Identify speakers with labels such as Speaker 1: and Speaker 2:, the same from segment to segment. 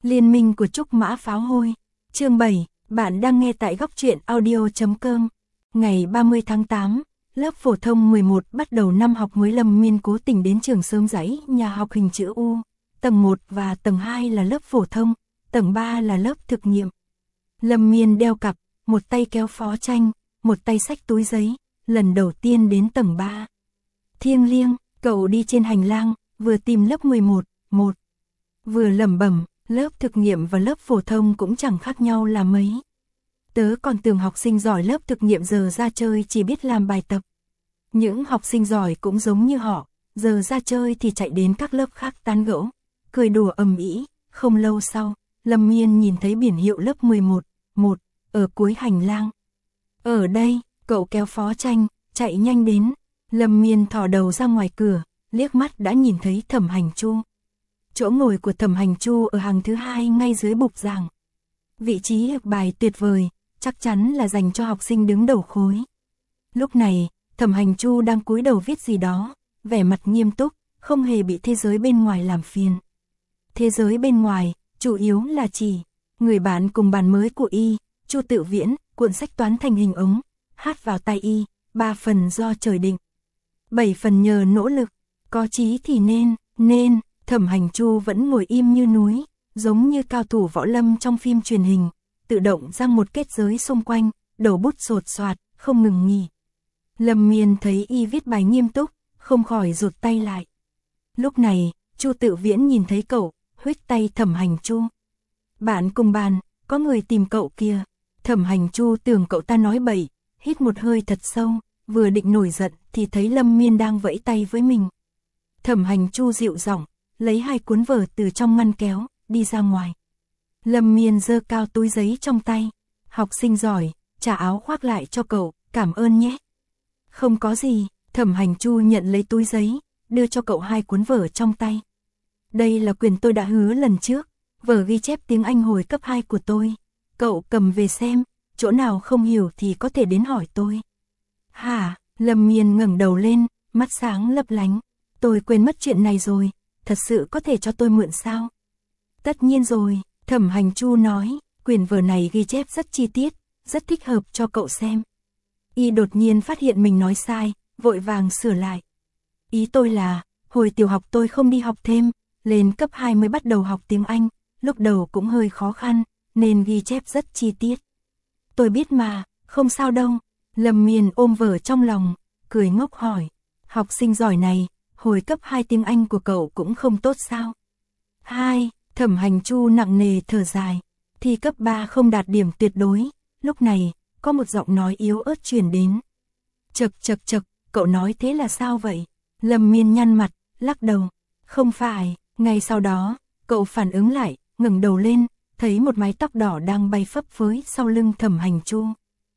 Speaker 1: Liên minh của Trúc Mã Pháo Hôi. Chương 7, bạn đang nghe tại góc truyện audio.com. Ngày 30 tháng 8, lớp phổ thông 11 bắt đầu năm học mới. Lâm Miên cố tình đến trường sớm dãy nhà học hình chữ U. Tầng 1 và tầng 2 là lớp phổ thông, tầng 3 là lớp thực nghiệm. Lâm Miên đeo cặp, một tay kéo Phó Tranh, một tay xách túi giấy, lần đầu tiên đến tầng 3. Thiêng liêng, cậu đi trên hành lang, vừa tìm lớp 11, vừa lẩm bẩm, lớp thực nghiệm và lớp phổ thông cũng chẳng khác nhau là mấy. Tớ còn tưởng học sinh giỏi lớp thực nghiệm giờ ra chơi chỉ biết làm bài tập. Những học sinh giỏi cũng giống như họ, giờ ra chơi thì chạy đến các lớp khác tán gẫu, cười đùa ầm ĩ. Không lâu sau, Lâm Miên nhìn thấy biển hiệu lớp 11, ở cuối hành lang. Ở đây, cậu kéo Phó Tranh, chạy nhanh đến. Lâm Miên thò đầu ra ngoài cửa, liếc mắt đã nhìn thấy Thẩm Hành Chu. Chỗ ngồi của Thẩm Hành Chu ở hàng thứ 2 ngay dưới bục giảng. Vị trí học bài tuyệt vời, chắc chắn là dành cho học sinh đứng đầu khối. Lúc này, Thẩm Hành Chu đang cúi đầu viết gì đó, vẻ mặt nghiêm túc, không hề bị thế giới bên ngoài làm phiền. Thế giới bên ngoài, chủ yếu là chỉ người bạn cùng bàn mới của y, Chu Tự Viễn, cuộn sách toán thành hình ống, hát vào tai y, 3 phần do trời định, 7 phần nhờ nỗ lực, có chí thì nên. Thẩm Hành Chu vẫn ngồi im như núi, giống như cao thủ võ lâm trong phim truyền hình, tự động giăng một kết giới xung quanh, đầu bút sột soạt, không ngừng nghỉ. Lâm Miên thấy y viết bài nghiêm túc, không khỏi rụt tay lại. Lúc này, Chu Tự Viễn nhìn thấy cậu, huých tay Thẩm Hành Chu. Bạn cùng bàn, có người tìm cậu kìa. Thẩm Hành Chu tưởng cậu ta nói bậy, hít một hơi thật sâu, vừa định nổi giận thì thấy Lâm Miên đang vẫy tay với mình. Thẩm Hành Chu dịu giọng, lấy 2 cuốn vở từ trong ngăn kéo, đi ra ngoài. Lâm Miên giơ cao túi giấy trong tay. Học sinh giỏi, trả áo khoác lại cho cậu, cảm ơn nhé. Không có gì, Thẩm Hành Chu nhận lấy túi giấy, đưa cho cậu 2 cuốn vở trong tay. Đây là quyển tôi đã hứa lần trước, vở ghi chép tiếng Anh hồi cấp 2 của tôi. Cậu cầm về xem, chỗ nào không hiểu thì có thể đến hỏi tôi. Hả? Lâm Miên ngẩng đầu lên, mắt sáng lấp lánh. Tôi quên mất chuyện này rồi, thật sự có thể cho tôi mượn sao? Tất nhiên rồi, Thẩm Hành Chu nói, quyển vở này ghi chép rất chi tiết, rất thích hợp cho cậu xem. Y đột nhiên phát hiện mình nói sai, vội vàng sửa lại. Ý tôi là, hồi tiểu học tôi không đi học thêm, lên cấp 2 mới bắt đầu học tiếng Anh, lúc đầu cũng hơi khó khăn, nên ghi chép rất chi tiết. Tôi biết mà, không sao đâu. Lâm Miên ôm vở trong lòng, cười ngốc hỏi, học sinh giỏi này, hồi cấp 2 tiếng Anh của cậu cũng không tốt sao? 2, Thẩm Hành Chu nặng nề thở dài, thi cấp 3 không đạt điểm tuyệt đối. Lúc này, có một giọng nói yếu ớt truyền đến. Chậc, cậu nói thế là sao vậy? Lâm Miên nhăn mặt, lắc đầu. Không phải, ngay sau đó, cậu phản ứng lại, ngẩng đầu lên, thấy một mái tóc đỏ đang bay phấp phới sau lưng Thẩm Hành Chu.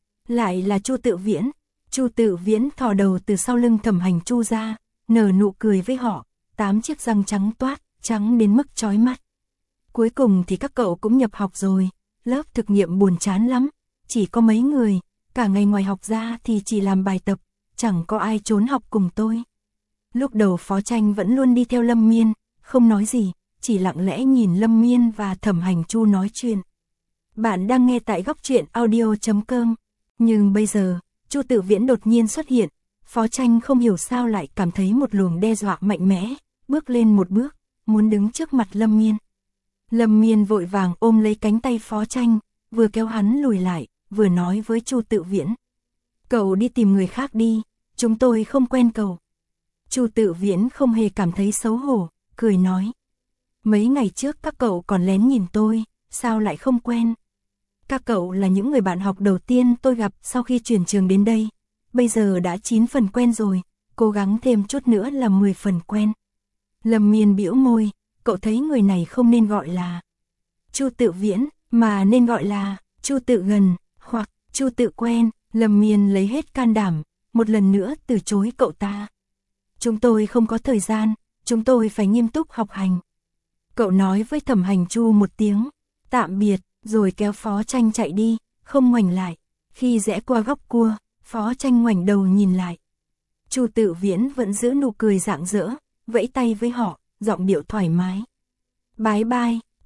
Speaker 1: Lại là Chu Tự Viễn. Chu Tự Viễn thò đầu từ sau lưng Thẩm Hành Chu ra, nở nụ cười với họ, 8 chiếc răng trắng toát, trắng đến mức chói mắt. Cuối cùng thì các cậu cũng nhập học rồi, lớp thực nghiệm buồn chán lắm, chỉ có mấy người, cả ngày ngoài học ra thì chỉ làm bài tập, chẳng có ai trốn học cùng tôi. Lúc đầu Phó Tranh vẫn luôn đi theo Lâm Miên, không nói gì, chỉ lặng lẽ nhìn Lâm Miên và Thẩm Hành Chu nói chuyện. Bạn đang nghe tại góc truyện audio.com. Nhưng bây giờ, Chu Tự Viễn đột nhiên xuất hiện, Phó Tranh không hiểu sao lại cảm thấy một luồng đe dọa mạnh mẽ, bước lên một bước, muốn đứng trước mặt Lâm Miên. Lâm Miên vội vàng ôm lấy cánh tay Phó Tranh, vừa kéo hắn lùi lại, vừa nói với Chu Tự Viễn. Cậu đi tìm người khác đi, chúng tôi không quen cậu. Chu Tự Viễn không hề cảm thấy xấu hổ, cười nói. Mấy ngày trước các cậu còn lén nhìn tôi, sao lại không quen? Các cậu là những người bạn học đầu tiên tôi gặp sau khi chuyển trường đến đây. Bây giờ đã 9 phần quen rồi, cố gắng thêm chút nữa là 10 phần quen. Lâm Miên bĩu môi, cậu thấy người này không nên gọi là Chu Tự Viễn, mà nên gọi là Chu Tự Gần, hoặc Chu Tự Quen. Lâm Miên lấy hết can đảm, một lần nữa từ chối cậu ta. Chúng tôi không có thời gian, chúng tôi phải nghiêm túc học hành. Cậu nói với Thẩm Hành Chu một tiếng, tạm biệt, rồi kéo Phó Tranh chạy đi, không ngoảnh lại. Khi rẽ qua góc cua, Phó Tranh ngoảnh đầu nhìn lại. Chu Tự Viễn vẫn giữ nụ cười rạng rỡ, vẫy tay với họ, giọng điệu thoải mái. Bye bye,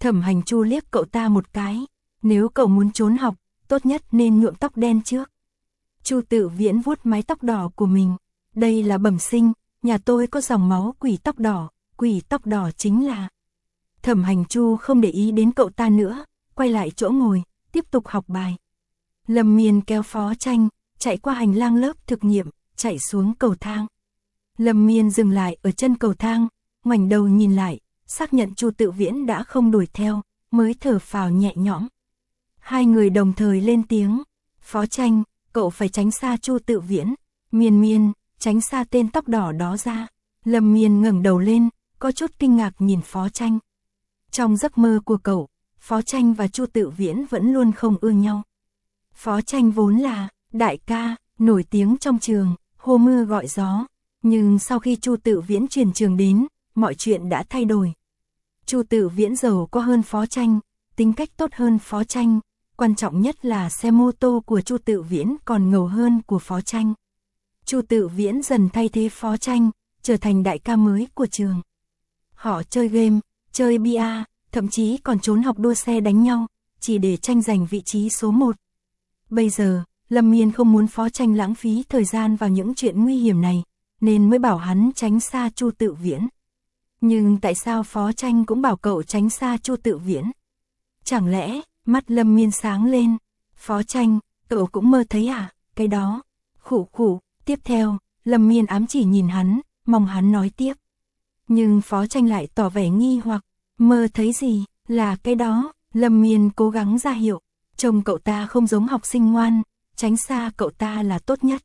Speaker 1: Thẩm Hành Chu liếc cậu ta một cái, nếu cậu muốn trốn học, tốt nhất nên nhuộm tóc đen trước. Chu Tự Viễn vuốt mái tóc đỏ của mình, đây là bẩm sinh, nhà tôi có dòng máu quỷ tóc đỏ chính là. Thẩm Hành Chu không để ý đến cậu ta nữa, quay lại chỗ ngồi, tiếp tục học bài. Lâm Miên kéo Phó Tranh, chạy qua hành lang lớp thực nghiệm, chạy xuống cầu thang. Lâm Miên dừng lại ở chân cầu thang, ngoảnh đầu nhìn lại, xác nhận Chu Tự Viễn đã không đuổi theo, mới thở phào nhẹ nhõm. Hai người đồng thời lên tiếng, Phó Tranh, cậu phải tránh xa Chu Tự Viễn, Miên Miên, tránh xa tên tóc đỏ đó ra. Lâm Miên ngẩng đầu lên, có chút kinh ngạc nhìn Phó Tranh. Trong giấc mơ của cậu, Phó Tranh và Chu Tự Viễn vẫn luôn không ưa nhau. Phó Tranh vốn là đại ca, nổi tiếng trong trường, hô mưa gọi gió, nhưng sau khi Chu Tự Viễn chuyển trường đến, mọi chuyện đã thay đổi. Chu Tự Viễn giàu có hơn Phó Tranh, tính cách tốt hơn Phó Tranh, quan trọng nhất là xe mô tô của Chu Tự Viễn còn ngầu hơn của Phó Tranh. Chu Tự Viễn dần thay thế Phó Tranh, trở thành đại ca mới của trường. Họ chơi game, chơi bia, thậm chí còn trốn học đua xe đánh nhau, chỉ để tranh giành vị trí số 1. Bây giờ, Lâm Miên không muốn Phó Tranh lãng phí thời gian vào những chuyện nguy hiểm này, nên mới bảo hắn tránh xa Chu Tự Viễn. Nhưng tại sao Phó Tranh cũng bảo cậu tránh xa Chu Tự Viễn? Chẳng lẽ, mắt Lâm Miên sáng lên, Phó Tranh, cậu cũng mơ thấy à, cái đó, khủ khủ. Tiếp theo, Lâm Miên ám chỉ nhìn hắn, mong hắn nói tiếp. Nhưng Phó Tranh lại tỏ vẻ nghi hoặc, mơ thấy gì, là cái đó. Lâm Miên cố gắng ra hiệu, trông cậu ta không giống học sinh ngoan, tránh xa cậu ta là tốt nhất.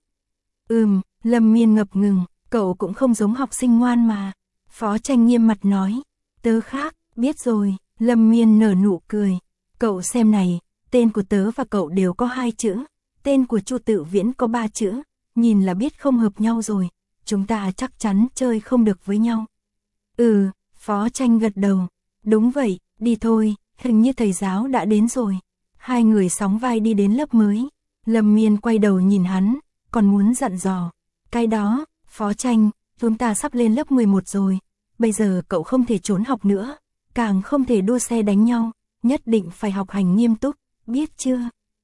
Speaker 1: Lâm Miên ngập ngừng, cậu cũng không giống học sinh ngoan mà. Phó Tranh nghiêm mặt nói, tớ khác, biết rồi. Lâm Miên nở nụ cười, cậu xem này, tên của tớ và cậu đều có 2 chữ, tên của Chu Tự Viễn có 3 chữ, nhìn là biết không hợp nhau rồi, chúng ta chắc chắn chơi không được với nhau. Phó Tranh gật đầu, đúng vậy, đi thôi, hình như thầy giáo đã đến rồi. Hai người sóng vai đi đến lớp mới. Lâm Miên quay đầu nhìn hắn, còn muốn dặn dò, cái đó, Phó Tranh, chúng ta sắp lên lớp 11 rồi, bây giờ cậu không thể trốn học nữa, càng không thể đua xe đánh nhau, nhất định phải học hành nghiêm túc, biết chưa?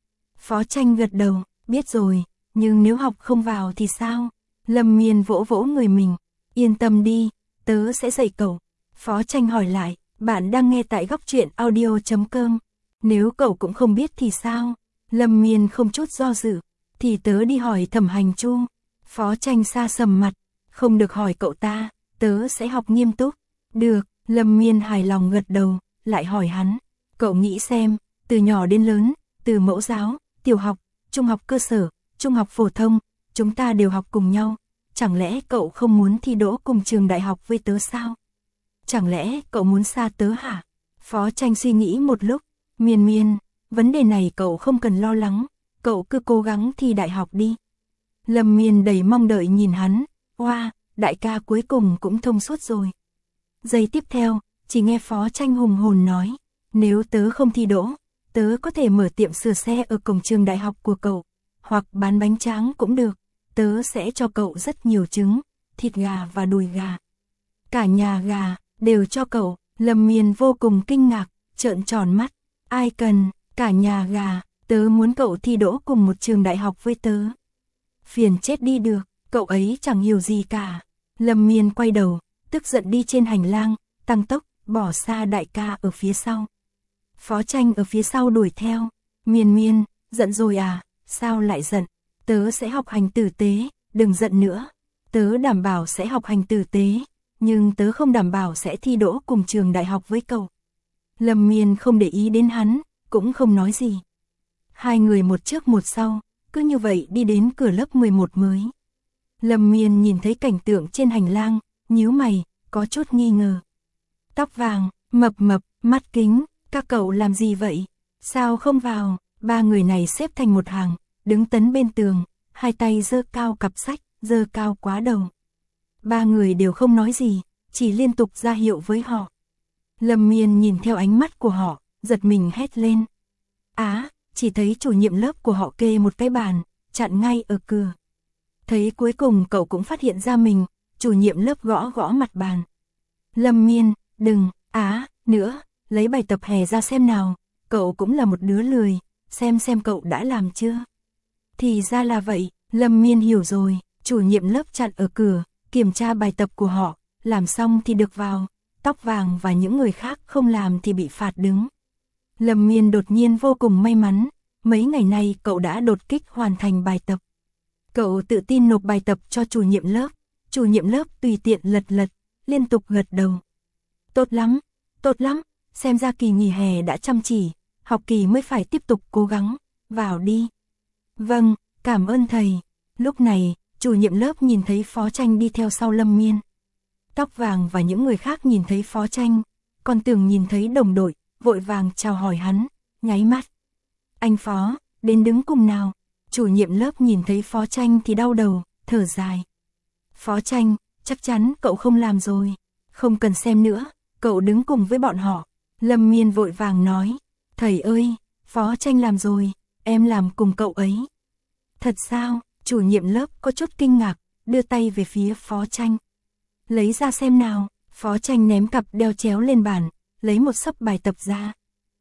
Speaker 1: Phó Tranh gật đầu, biết rồi, nhưng nếu học không vào thì sao? Lâm Miên vỗ vỗ người mình, yên tâm đi, tớ sẽ dạy cậu. Phó Tranh hỏi lại, bạn đang nghe tại Góc Truyện Audio.com, nếu cậu cũng không biết thì sao? Lâm Miên không chút do dự, thì tớ đi hỏi Thẩm Hành Chu. Phó Tranh xa sầm mặt, không được hỏi cậu ta, tớ sẽ học nghiêm túc. Được, Lâm Miên hài lòng gật đầu, lại hỏi hắn, cậu nghĩ xem, từ nhỏ đến lớn, từ mẫu giáo, tiểu học, trung học cơ sở, trung học phổ thông, chúng ta đều học cùng nhau, chẳng lẽ cậu không muốn thi đỗ cùng trường đại học với tớ sao? Chẳng lẽ cậu muốn xa tớ hả? Phó Tranh suy nghĩ một lúc, Miên, vấn đề này cậu không cần lo lắng, cậu cứ cố gắng thi đại học đi. Lâm Miên đầy mong đợi nhìn hắn, wow, đại ca cuối cùng cũng thông suốt rồi. Giây tiếp theo, chỉ nghe Phó Tranh hùng hồn nói, nếu tớ không thi đỗ, tớ có thể mở tiệm sửa xe ở cổng trường đại học của cậu, hoặc bán bánh tráng cũng được, tớ sẽ cho cậu rất nhiều trứng, thịt gà và đùi gà. Cả nhà gà, đều cho cậu. Lâm Miên vô cùng kinh ngạc, trợn tròn mắt, ai cần, cả nhà gà, tớ muốn cậu thi đỗ cùng một trường đại học với tớ. Phiền chết đi được, cậu ấy chẳng hiểu gì cả. Lâm Miên quay đầu, tức giận đi trên hành lang, tăng tốc, bỏ xa đại ca ở phía sau. Phó Tranh ở phía sau đuổi theo, Miên, giận rồi à, sao lại giận, tớ sẽ học hành tử tế, đừng giận nữa, tớ đảm bảo sẽ học hành tử tế, nhưng tớ không đảm bảo sẽ thi đỗ cùng trường đại học với cậu. Lâm Miên không để ý đến hắn, cũng không nói gì. Hai người một trước một sau, cứ như vậy đi đến cửa lớp 11 mới. Lâm Miên nhìn thấy cảnh tượng trên hành lang, nhíu mày, có chút nghi ngờ. Tóc vàng, mập, mắt kính, các cậu làm gì vậy? Sao không vào? Ba người này xếp thành một hàng, đứng tấn bên tường, hai tay giơ cao cặp sách, giơ cao quá đầu. Ba người đều không nói gì, chỉ liên tục ra hiệu với họ. Lâm Miên nhìn theo ánh mắt của họ, giật mình hét lên. Chỉ thấy chủ nhiệm lớp của họ kê một cái bàn, chặn ngay ở cửa. Thấy cuối cùng cậu cũng phát hiện ra mình, chủ nhiệm lớp gõ mặt bàn. Lâm Miên, đừng, nữa, lấy bài tập hè ra xem nào, cậu cũng là một đứa lười, xem cậu đã làm chưa. Thì ra là vậy, Lâm Miên hiểu rồi, chủ nhiệm lớp chặn ở cửa, kiểm tra bài tập của họ, làm xong thì được vào, Tóc Vàng và những người khác không làm thì bị phạt đứng. Lâm Miên đột nhiên vô cùng may mắn, mấy ngày nay cậu đã đột kích hoàn thành bài tập. Cậu tự tin nộp bài tập cho chủ nhiệm lớp tùy tiện lật, liên tục gật đầu. Tốt lắm, xem ra kỳ nghỉ hè đã chăm chỉ, học kỳ mới phải tiếp tục cố gắng, vào đi. Vâng, cảm ơn thầy. Lúc này, chủ nhiệm lớp nhìn thấy Phó Tranh đi theo sau Lâm Miên. Tóc Vàng và những người khác nhìn thấy Phó Tranh, còn tưởng nhìn thấy đồng đội, vội vàng chào hỏi hắn, nháy mắt. Anh Phó, đến đứng cùng nào. Chủ nhiệm lớp nhìn thấy Phó Tranh thì đau đầu, thở dài. Phó Tranh, chắc chắn cậu không làm rồi. Không cần xem nữa, cậu đứng cùng với bọn họ. Lâm Miên vội vàng nói, thầy ơi, Phó Tranh làm rồi, em làm cùng cậu ấy. Thật sao? Chủ nhiệm lớp có chút kinh ngạc, đưa tay về phía Phó Tranh. Lấy ra xem nào. Phó Tranh ném cặp đeo chéo lên bàn, lấy một xấp bài tập ra.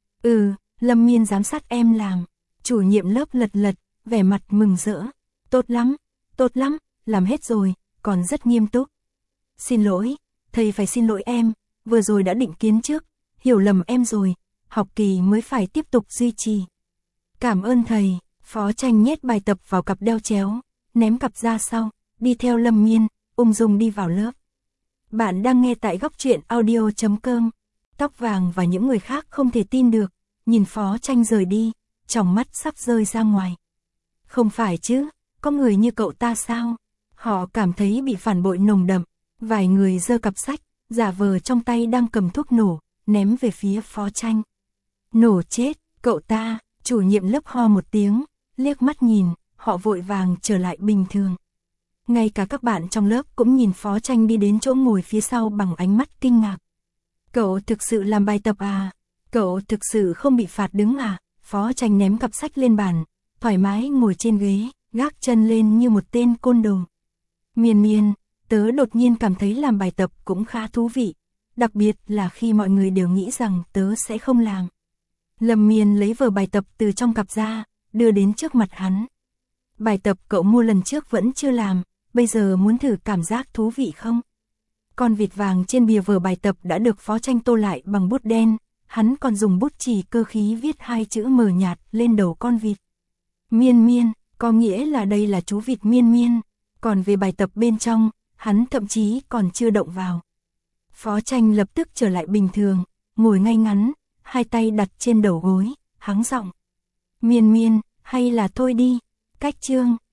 Speaker 1: Lâm Miên giám sát em làm. Chủ nhiệm lớp lật, vẻ mặt mừng rỡ. Tốt lắm, làm hết rồi, còn rất nghiêm túc. Xin lỗi, thầy phải xin lỗi em, vừa rồi đã định kiến trước, hiểu lầm em rồi, học kỳ mới phải tiếp tục duy trì. Cảm ơn thầy. Phó Tranh nhét bài tập vào cặp đeo chéo, ném cặp ra sau, đi theo Lâm Miên, ung dung đi vào lớp. Bạn đang nghe tại Góc Truyện Audio.com. Tóc Vàng và những người khác không thể tin được, nhìn Phó Tranh rời đi, tròng mắt sắp rơi ra ngoài. Không phải chứ, có người như cậu ta sao? Họ cảm thấy bị phản bội nồng đậm, vài người giơ cặp sách, giả vờ trong tay đang cầm thuốc nổ, ném về phía Phó Tranh. Nổ chết, cậu ta. Chủ nhiệm lớp ho một tiếng, liếc mắt nhìn, họ vội vàng trở lại bình thường. Ngay cả các bạn trong lớp cũng nhìn Phó Tranh đi đến chỗ ngồi phía sau bằng ánh mắt kinh ngạc. Cậu thực sự làm bài tập à? Cậu thực sự không bị phạt đứng à? Phó Tranh ném cặp sách lên bàn, thoải mái ngồi trên ghế, gác chân lên như một tên côn đồ. Miên, tớ đột nhiên cảm thấy làm bài tập cũng khá thú vị, đặc biệt là khi mọi người đều nghĩ rằng tớ sẽ không làm. Lâm Miên lấy vở bài tập từ trong cặp ra, đưa đến trước mặt hắn. Bài tập cậu mua lần trước vẫn chưa làm, bây giờ muốn thử cảm giác thú vị không? Con vịt vàng trên bìa vở bài tập đã được Phó Tranh tô lại bằng bút đen, hắn còn dùng bút chì cơ khí viết hai chữ mờ nhạt lên đầu con vịt. Miên, có nghĩa là đây là chú vịt Miên. Còn về bài tập bên trong, hắn thậm chí còn chưa động vào. Phó Tranh lập tức trở lại bình thường, ngồi ngay ngắn, hai tay đặt trên đầu gối, hắng giọng. Miên, hay là thôi đi, cách chương,